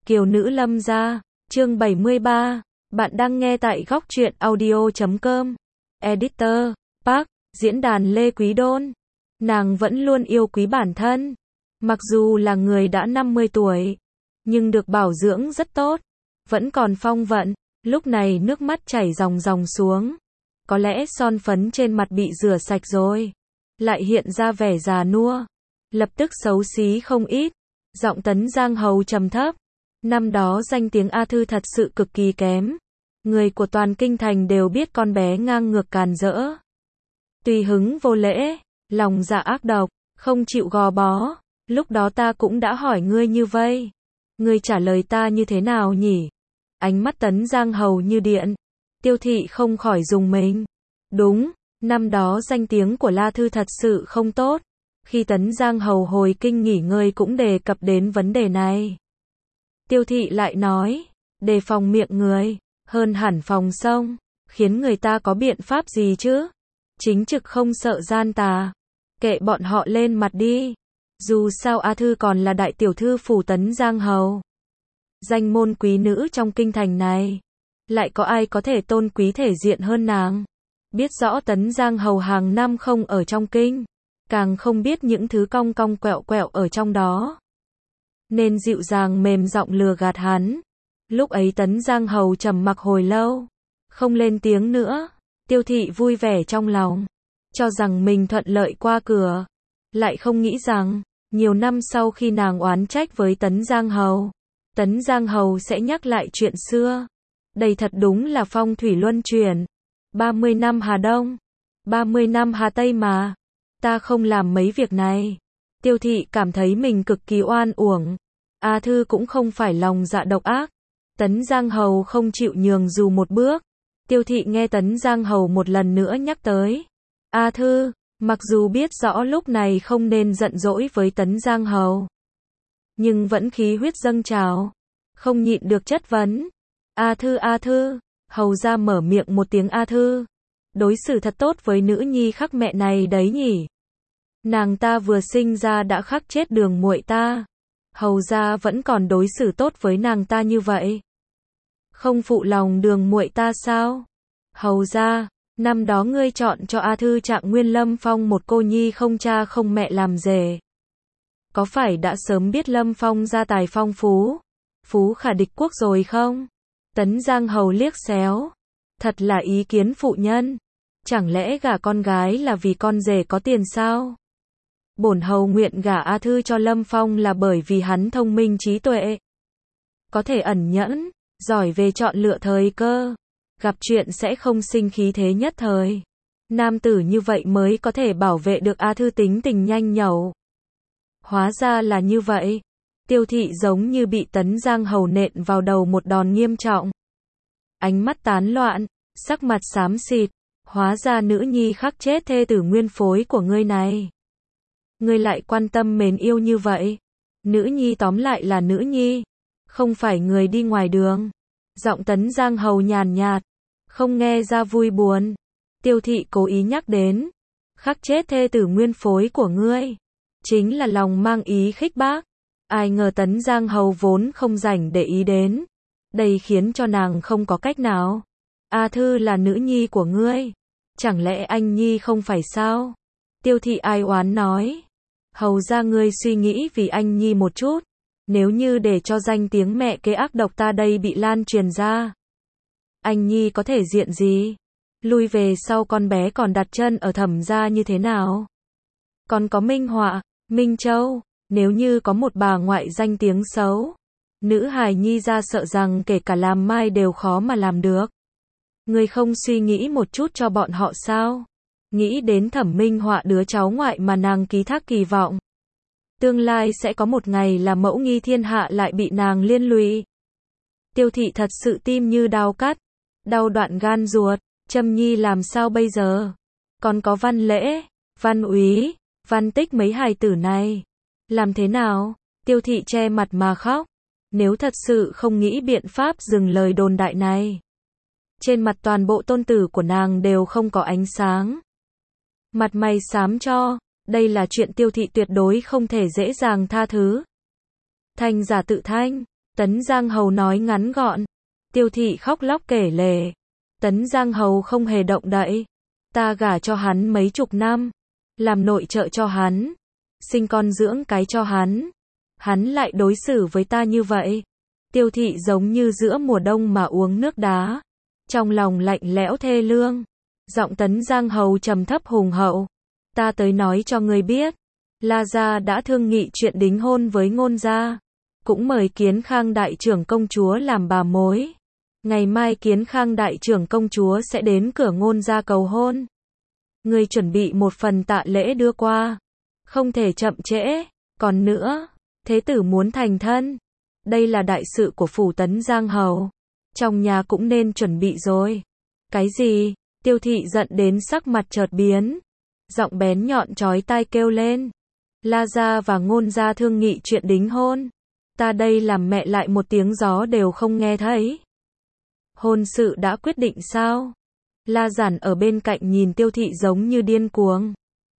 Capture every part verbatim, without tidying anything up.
Kiều nữ lâm gia, chương bảy mươi ba. Bạn đang nghe tại góc truyện audio chấm com. Editor, Park, diễn đàn Lê Quý Đôn. Nàng vẫn luôn yêu quý bản thân. Mặc dù là người đã năm mươi tuổi, nhưng được bảo dưỡng rất tốt. Vẫn còn phong vận, lúc này nước mắt chảy ròng ròng xuống. Có lẽ son phấn trên mặt bị rửa sạch rồi. Lại hiện ra vẻ già nua. Lập tức xấu xí không ít. Giọng Tấn Giang Hầu trầm thấp. Năm đó danh tiếng A Thư thật sự cực kỳ kém. Người của toàn kinh thành đều biết con bé ngang ngược càn rỡ. Tùy hứng vô lễ, lòng dạ ác độc, không chịu gò bó. Lúc đó ta cũng đã hỏi ngươi như vây. Ngươi trả lời ta như thế nào nhỉ? Ánh mắt Tấn Giang Hầu như điện. Tiêu thị không khỏi rùng mình. Đúng, năm đó danh tiếng của La Thư thật sự không tốt. Khi Tấn Giang Hầu hồi kinh nghỉ ngơi cũng đề cập đến vấn đề này. Tiêu thị lại nói, đề phòng miệng người, hơn hẳn phòng sông, khiến người ta có biện pháp gì chứ? Chính trực không sợ gian tà. Kệ bọn họ lên mặt đi. Dù sao A Thư còn là đại tiểu thư phủ Tấn Giang Hầu. Danh môn quý nữ trong kinh thành này. Lại có ai có thể tôn quý thể diện hơn nàng? Biết rõ Tấn Giang Hầu hàng năm không ở trong kinh. Càng không biết những thứ cong cong quẹo quẹo ở trong đó. Nên dịu dàng mềm giọng lừa gạt hắn. Lúc ấy Tấn Giang Hầu trầm mặc hồi lâu. Không lên tiếng nữa. Tiêu thị vui vẻ trong lòng. Cho rằng mình thuận lợi qua cửa. Lại không nghĩ rằng, nhiều năm sau khi nàng oán trách với Tấn Giang Hầu, Tấn Giang Hầu sẽ nhắc lại chuyện xưa. Đây thật đúng là phong thủy luân chuyển. ba mươi năm Hà Đông, ba mươi năm Hà Tây mà. Ta không làm mấy việc này. Tiêu thị cảm thấy mình cực kỳ oan uổng. A Thư cũng không phải lòng dạ độc ác. Tấn Giang Hầu không chịu nhường dù một bước. Tiêu thị nghe Tấn Giang Hầu một lần nữa nhắc tới A Thư, mặc dù biết rõ lúc này không nên giận dỗi với Tấn Giang Hầu, nhưng vẫn khí huyết dâng trào, không nhịn được chất vấn. A Thư A Thư, hầu ra mở miệng một tiếng A Thư. Đối xử thật tốt với nữ nhi khắc mẹ này đấy nhỉ. Nàng ta vừa sinh ra đã khắc chết đường muội ta. Hầu ra vẫn còn đối xử tốt với nàng ta như vậy. Không phụ lòng đường muội ta sao? Hầu ra, năm đó ngươi chọn cho A Thư Trạng Nguyên Lâm Phong một cô nhi không cha không mẹ làm rể. Có phải đã sớm biết Lâm Phong gia tài phong phú, phú khả địch quốc rồi không? Tấn Giang Hầu liếc xéo. Thật là ý kiến phụ nhân. Chẳng lẽ gả con gái là vì con rể có tiền sao? Bổn hầu nguyện gả A Thư cho Lâm Phong là bởi vì hắn thông minh trí tuệ. Có thể ẩn nhẫn, giỏi về chọn lựa thời cơ. Gặp chuyện sẽ không sinh khí thế nhất thời. Nam tử như vậy mới có thể bảo vệ được A Thư tính tình nhanh nhẩu. Hóa ra là như vậy. Tiêu thị giống như bị Tấn Giang Hầu nện vào đầu một đòn nghiêm trọng. Ánh mắt tán loạn, sắc mặt xám xịt. Hóa ra nữ nhi khắc chết thê tử nguyên phối của ngươi này. Ngươi lại quan tâm mến yêu như vậy. Nữ nhi tóm lại là nữ nhi, không phải người đi ngoài đường. Giọng Tấn Giang Hầu nhàn nhạt, không nghe ra vui buồn. Tiêu thị cố ý nhắc đến, khắc chết thê tử nguyên phối của ngươi, chính là lòng mang ý khích bác. Ai ngờ Tấn Giang Hầu vốn không rảnh để ý đến. Đây khiến cho nàng không có cách nào. A Thư là nữ nhi của ngươi, chẳng lẽ anh nhi không phải sao? Tiêu thị ai oán nói, hầu ra ngươi suy nghĩ vì anh nhi một chút. Nếu như để cho danh tiếng mẹ kế ác độc ta đây bị lan truyền ra, anh nhi có thể diện gì? Lui về sau con bé còn đặt chân ở Thẩm gia như thế nào? Còn có Minh Họa, Minh Châu, nếu như có một bà ngoại danh tiếng xấu, nữ hài nhi ra sợ rằng kể cả làm mai đều khó mà làm được. Ngươi không suy nghĩ một chút cho bọn họ sao? Nghĩ đến Thẩm Minh Họa đứa cháu ngoại mà nàng ký thác kỳ vọng. Tương lai sẽ có một ngày là mẫu nghi thiên hạ lại bị nàng liên lụy. Tiêu thị thật sự tim như đau cắt, đau đoạn gan ruột. Trâm Nhi làm sao bây giờ? Còn có Văn Lễ, Văn Úy, Văn Tích mấy hài tử này. Làm thế nào? Tiêu thị che mặt mà khóc. Nếu thật sự không nghĩ biện pháp dừng lời đồn đại này. Trên mặt toàn bộ tôn tử của nàng đều không có ánh sáng. Mặt mày xám cho. Đây là chuyện tiêu thị tuyệt đối không thể dễ dàng tha thứ. Thanh giả tự thanh, Tấn Giang Hầu nói ngắn gọn. Tiêu thị khóc lóc kể lể. Tấn Giang Hầu không hề động đậy. Ta gả cho hắn mấy chục năm. Làm nội trợ cho hắn. Sinh con dưỡng cái cho hắn. Hắn lại đối xử với ta như vậy. Tiêu thị giống như giữa mùa đông mà uống nước đá. Trong lòng lạnh lẽo thê lương. Giọng Tấn Giang Hầu trầm thấp hùng hậu. Ta tới nói cho ngươi biết. La gia đã thương nghị chuyện đính hôn với Ngôn gia. Cũng mời Kiến Khang đại trưởng công chúa làm bà mối. Ngày mai Kiến Khang đại trưởng công chúa sẽ đến cửa Ngôn gia cầu hôn. Ngươi chuẩn bị một phần tạ lễ đưa qua. Không thể chậm trễ. Còn nữa, thế tử muốn thành thân. Đây là đại sự của phủ Tấn Giang Hầu. Trong nhà cũng nên chuẩn bị rồi. Cái gì? Tiêu thị giận đến sắc mặt chợt biến. Giọng bén nhọn chói tai kêu lên. La gia và Ngôn gia thương nghị chuyện đính hôn. Ta đây làm mẹ lại một tiếng gió đều không nghe thấy. Hôn sự đã quyết định sao? La Giản ở bên cạnh nhìn Tiêu thị giống như điên cuồng.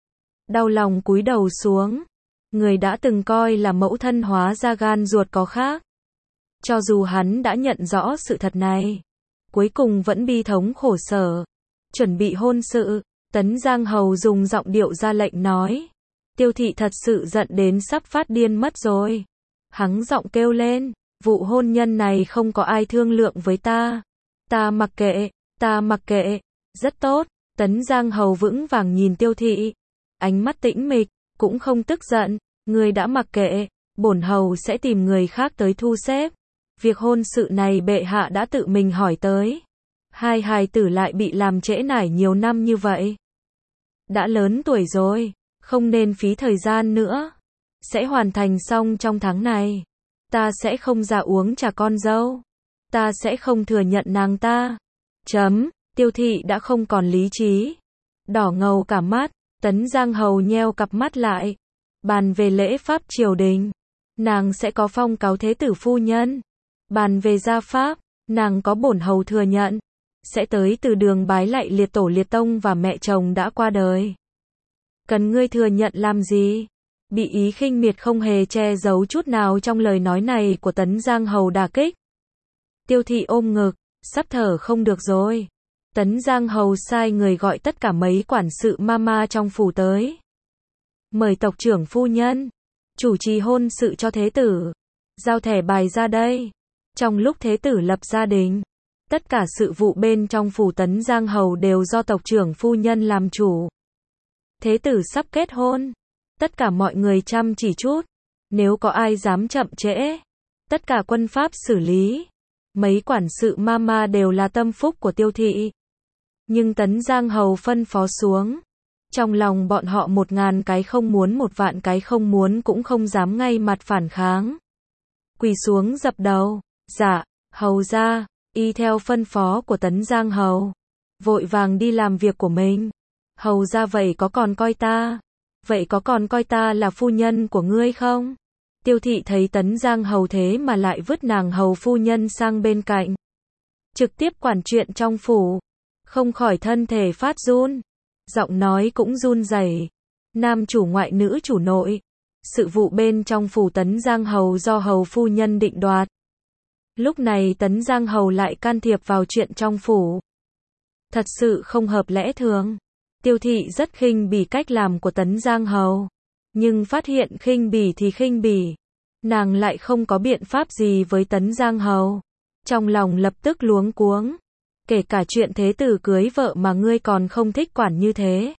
Đau lòng cúi đầu xuống. Người đã từng coi là mẫu thân hóa ra gan ruột có khác. Cho dù hắn đã nhận rõ sự thật này, cuối cùng vẫn bi thống khổ sở. Chuẩn bị hôn sự, Tấn Giang Hầu dùng giọng điệu ra lệnh nói. Tiêu thị thật sự giận đến sắp phát điên mất rồi. Hắn giọng kêu lên, vụ hôn nhân này không có ai thương lượng với ta. Ta mặc kệ, ta mặc kệ. Rất tốt, Tấn Giang Hầu vững vàng nhìn Tiêu thị. Ánh mắt tĩnh mịch, cũng không tức giận. Người đã mặc kệ, bổn hầu sẽ tìm người khác tới thu xếp. Việc hôn sự này bệ hạ đã tự mình hỏi tới. Hai hài tử lại bị làm trễ nải nhiều năm như vậy. Đã lớn tuổi rồi, không nên phí thời gian nữa. Sẽ hoàn thành xong trong tháng này. Ta sẽ không ra uống trà con dâu. Ta sẽ không thừa nhận nàng ta. Chấm, Tiêu thị đã không còn lý trí. Đỏ ngầu cả mắt, Tấn Giang Hầu nheo cặp mắt lại. Bàn về lễ pháp triều đình, nàng sẽ có phong cáo thế tử phu nhân. Bàn về gia pháp, nàng có bổn hầu thừa nhận. Sẽ tới từ đường bái lạy liệt tổ liệt tông và mẹ chồng đã qua đời. Cần ngươi thừa nhận làm gì? Bị ý khinh miệt không hề che giấu chút nào trong lời nói này của Tấn Giang Hầu đả kích. Tiêu thị ôm ngực, sắp thở không được rồi. Tấn Giang Hầu sai người gọi tất cả mấy quản sự mama trong phủ tới. Mời tộc trưởng phu nhân, chủ trì hôn sự cho thế tử. Giao thẻ bài ra đây. Trong lúc thế tử lập gia đình, tất cả sự vụ bên trong phủ Tấn Giang Hầu đều do tộc trưởng phu nhân làm chủ. Thế tử sắp kết hôn. Tất cả mọi người chăm chỉ chút. Nếu có ai dám chậm trễ, tất cả quân pháp xử lý. Mấy quản sự mama đều là tâm phúc của Tiêu thị. Nhưng Tấn Giang Hầu phân phó xuống. Trong lòng bọn họ một ngàn cái không muốn một vạn cái không muốn cũng không dám ngay mặt phản kháng. Quỳ xuống dập đầu. Dạ, hầu ra, y theo phân phó của Tấn Giang Hầu. Vội vàng đi làm việc của mình. Hầu ra vậy có còn coi ta? Vậy có còn coi ta là phu nhân của ngươi không? Tiêu thị thấy Tấn Giang Hầu thế mà lại vứt nàng hầu phu nhân sang bên cạnh. Trực tiếp quản chuyện trong phủ. Không khỏi thân thể phát run. Giọng nói cũng run rẩy. Nam chủ ngoại nữ chủ nội. Sự vụ bên trong phủ Tấn Giang Hầu do hầu phu nhân định đoạt. Lúc này Tấn Giang Hầu lại can thiệp vào chuyện trong phủ. Thật sự không hợp lẽ thường. Tiêu thị rất khinh bỉ cách làm của Tấn Giang Hầu. Nhưng phát hiện khinh bỉ thì khinh bỉ. Nàng lại không có biện pháp gì với Tấn Giang Hầu. Trong lòng lập tức luống cuống. Kể cả chuyện thế tử cưới vợ mà ngươi còn không thích quản như thế.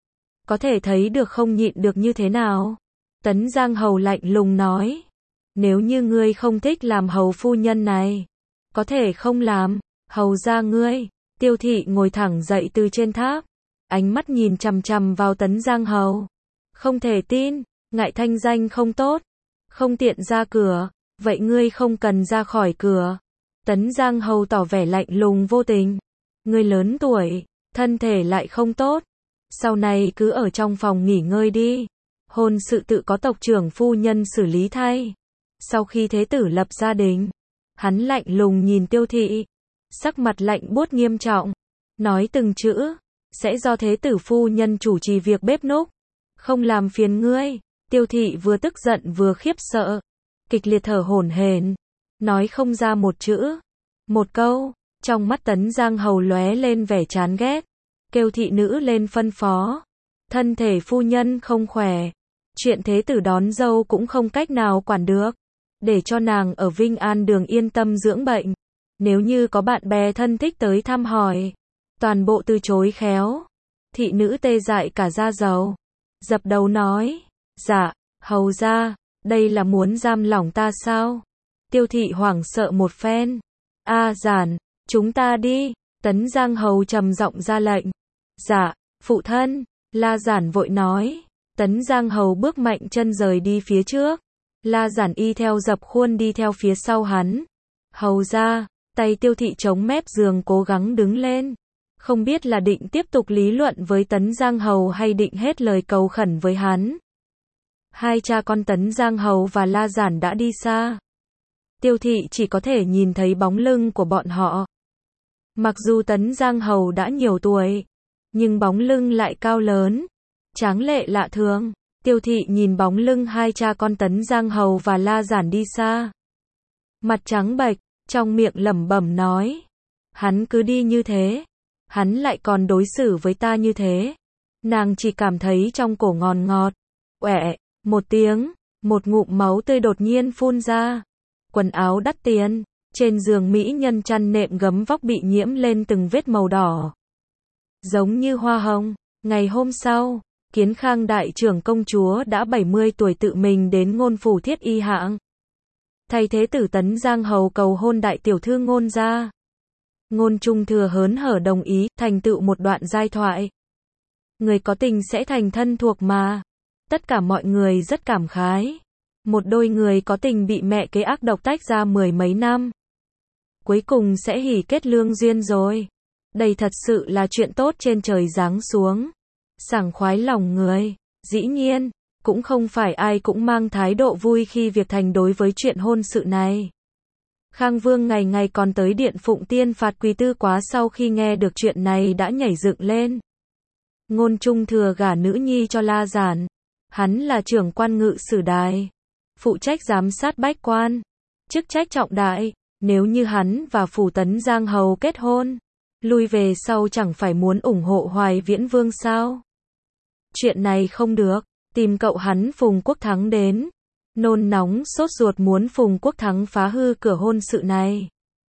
Có thể thấy được không nhịn được như thế nào. Tấn Giang Hầu lạnh lùng nói. Nếu như ngươi không thích làm hầu phu nhân này, có thể không làm. Hầu ra ngươi. Tiêu thị ngồi thẳng dậy từ trên tháp. Ánh mắt nhìn chằm chằm vào Tấn Giang Hầu. Không thể tin. Ngại thanh danh không tốt. Không tiện ra cửa. Vậy ngươi không cần ra khỏi cửa. Tấn Giang Hầu tỏ vẻ lạnh lùng vô tình. Ngươi lớn tuổi, thân thể lại không tốt. Sau này cứ ở trong phòng nghỉ ngơi đi. Hôn sự tự có tộc trưởng phu nhân xử lý thay. Sau khi thế tử lập gia đình, hắn lạnh lùng nhìn Tiêu thị. Sắc mặt lạnh buốt nghiêm trọng. Nói từng chữ. Sẽ do thế tử phu nhân chủ trì việc bếp núc. Không làm phiền ngươi. Tiêu thị vừa tức giận vừa khiếp sợ. Kịch liệt thở hổn hển. nói không ra một chữ, một câu. Trong mắt Tấn Giang Hầu lóe lên vẻ chán ghét, kêu thị nữ lên phân phó. Thân thể phu nhân không khỏe, chuyện thế tử đón dâu cũng không cách nào quản được, để cho nàng ở Vinh An Đường yên tâm dưỡng bệnh. Nếu như có bạn bè thân thích tới thăm hỏi, toàn bộ từ chối khéo. Thị nữ tê dại cả da dầu, dập đầu nói, dạ, hầu ra, đây là muốn giam lỏng ta sao? Tiêu thị hoảng sợ một phen. A Giản, chúng ta đi. Tấn Giang Hầu trầm giọng ra lệnh. Dạ, phụ thân. La Giản vội nói. Tấn Giang Hầu bước mạnh chân rời đi phía trước. La Giản y theo dập khuôn đi theo phía sau hắn. Hầu ra, tay Tiêu thị chống mép giường cố gắng đứng lên. Không biết là định tiếp tục lý luận với Tấn Giang Hầu hay định hết lời cầu khẩn với hắn. Hai cha con Tấn Giang Hầu và La Giản đã đi xa. Tiêu thị chỉ có thể nhìn thấy bóng lưng của bọn họ. Mặc dù Tấn Giang Hầu đã nhiều tuổi, nhưng bóng lưng lại cao lớn, tráng lệ lạ thường. Tiêu thị nhìn bóng lưng hai cha con Tấn Giang Hầu và La Giản đi xa. Mặt trắng bệch, trong miệng lẩm bẩm nói. Hắn cứ đi như thế, hắn lại còn đối xử với ta như thế. Nàng chỉ cảm thấy trong cổ ngọt ngọt. Uệ, một tiếng, một ngụm máu tươi đột nhiên phun ra. Quần áo đắt tiền, trên giường mỹ nhân chăn nệm gấm vóc bị nhiễm lên từng vết màu đỏ. Giống như hoa hồng. Ngày hôm sau, Kiến Khang đại trưởng công chúa đã bảy mươi tuổi tự mình đến Ngôn phủ Thiết Y hạng. Thay thế tử Tấn Giang Hầu cầu hôn đại tiểu thư Ngôn gia. Ngôn Trung Thừa hớn hở đồng ý, thành tựu một đoạn giai thoại. Người có tình sẽ thành thân thuộc mà. Tất cả mọi người rất cảm khái. Một đôi người có tình bị mẹ kế ác độc tách ra mười mấy năm. Cuối cùng sẽ hỉ kết lương duyên rồi. Đây thật sự là chuyện tốt trên trời giáng xuống. Sảng khoái lòng người. Dĩ nhiên, cũng không phải ai cũng mang thái độ vui khi việc thành đối với chuyện hôn sự này. Khang Vương ngày ngày còn tới điện Phụng Tiên phạt Quỳ Tư Quá, sau khi nghe được chuyện này đã nhảy dựng lên. Ngôn Trung Thừa gả nữ nhi cho La Giản. Hắn là trưởng quan ngự sử đài, phụ trách giám sát bách quan, chức trách trọng đại. Nếu như hắn và phủ Tấn Giang Hầu kết hôn, lui về sau chẳng phải muốn ủng hộ Hoài Viễn Vương sao? Chuyện này không được, tìm cậu hắn Phùng Quốc Thắng đến. Nôn nóng sốt ruột muốn Phùng Quốc Thắng phá hư cửa hôn sự này.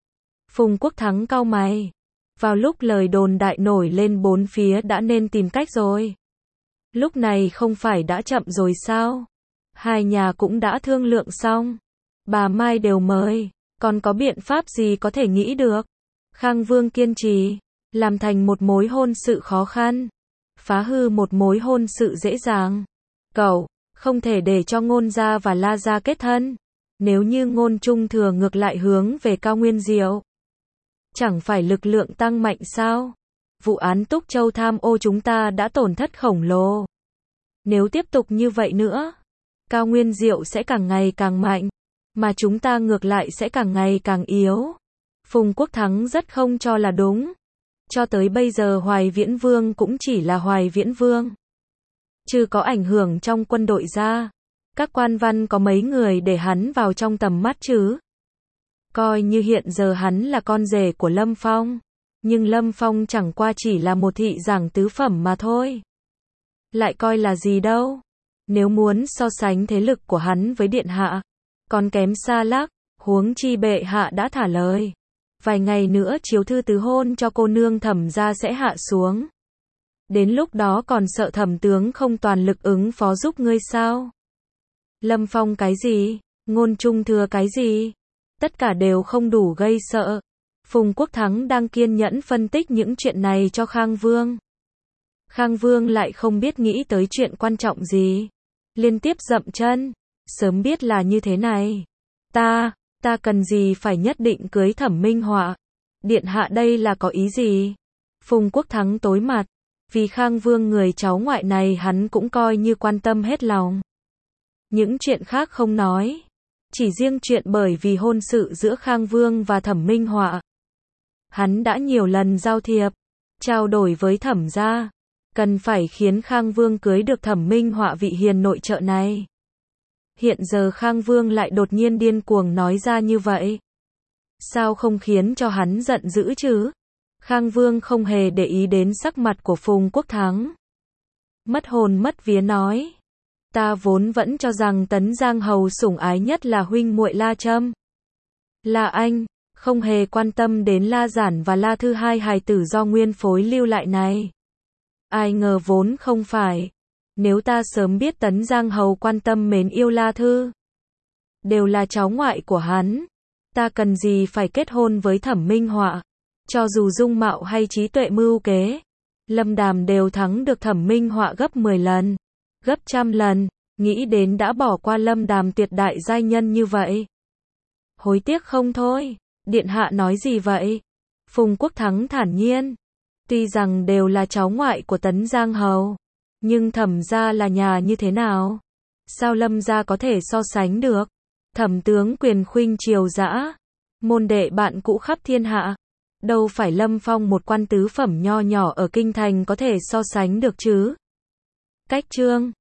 Phùng Quốc Thắng cau mày. Vào lúc lời đồn đại nổi lên bốn phía đã nên tìm cách rồi. Lúc này không phải đã chậm rồi sao? Hai nhà cũng đã thương lượng xong. Bà Mai đều mời. Còn có biện pháp gì có thể nghĩ được? Khang Vương kiên trì. Làm thành một mối hôn sự khó khăn. Phá hư một mối hôn sự dễ dàng. Cậu không thể để cho Ngôn gia và La gia kết thân. Nếu như Ngôn Trung Thừa ngược lại hướng về Cao Nguyên Diệu, chẳng phải lực lượng tăng mạnh sao? Vụ án Túc Châu tham ô chúng ta đã tổn thất khổng lồ. Nếu tiếp tục như vậy nữa, Cao Nguyên Diệu sẽ càng ngày càng mạnh, mà chúng ta ngược lại sẽ càng ngày càng yếu. Phùng Quốc Thắng rất không cho là đúng. Cho tới bây giờ Hoài Viễn Vương cũng chỉ là Hoài Viễn Vương. Chứ có ảnh hưởng trong quân đội ra. Các quan văn có mấy người để hắn vào trong tầm mắt chứ? Coi như hiện giờ hắn là con rể của Lâm Phong. Nhưng Lâm Phong chẳng qua chỉ là một thị giảng tứ phẩm mà thôi. Lại coi là gì đâu. Nếu muốn so sánh thế lực của hắn với điện hạ, còn kém xa lắc. Huống chi bệ hạ đã thả lời. Vài ngày nữa chiếu thư tứ hôn cho cô nương Thẩm gia sẽ hạ xuống. Đến lúc đó còn sợ Thẩm tướng không toàn lực ứng phó giúp ngươi sao? Lâm Phong cái gì? Ngôn Trung Thừa cái gì? Tất cả đều không đủ gây sợ. Phùng Quốc Thắng đang kiên nhẫn phân tích những chuyện này cho Khang Vương. Khang Vương lại không biết nghĩ tới chuyện quan trọng gì. Liên tiếp dậm chân. Sớm biết là như thế này. Ta, ta cần gì phải nhất định cưới Thẩm Minh Họa? Điện hạ đây là có ý gì? Phùng Quốc Thắng tối mặt. Vì Khang Vương người cháu ngoại này hắn cũng coi như quan tâm hết lòng. Những chuyện khác không nói. Chỉ riêng chuyện bởi vì hôn sự giữa Khang Vương và Thẩm Minh Họa. Hắn đã nhiều lần giao thiệp, trao đổi với Thẩm gia. Cần phải khiến Khang Vương cưới được Thẩm Minh Họa vị hiền nội trợ này. Hiện giờ Khang Vương lại đột nhiên điên cuồng nói ra như vậy. Sao không khiến cho hắn giận dữ chứ? Khang Vương không hề để ý đến sắc mặt của Phùng Quốc Thắng. Mất hồn mất vía nói. Ta vốn vẫn cho rằng Tấn Giang Hầu sủng ái nhất là huynh muội La Trâm. Là anh, không hề quan tâm đến La Giản và La Thư hai hài tử do nguyên phối lưu lại này. Ai ngờ vốn không phải. Nếu ta sớm biết Tấn Giang Hầu quan tâm mến yêu La Thư, đều là cháu ngoại của hắn, ta cần gì phải kết hôn với Thẩm Minh Họa. Cho dù dung mạo hay trí tuệ mưu kế, Lâm Đàm đều thắng được Thẩm Minh Họa gấp mười lần, gấp trăm lần, nghĩ đến đã bỏ qua Lâm Đàm tuyệt đại giai nhân như vậy. Hối tiếc không thôi. Điện hạ nói gì vậy? Phùng Quốc Thắng thản nhiên. Tuy rằng đều là cháu ngoại của Tấn Giang Hầu, nhưng Thẩm gia là nhà như thế nào? Sao Lâm gia có thể so sánh được? Thẩm tướng quyền khuynh triều dã, môn đệ bạn cũ khắp thiên hạ. Đâu phải Lâm Phong một quan tứ phẩm nho nhỏ ở kinh thành có thể so sánh được chứ? Cách chương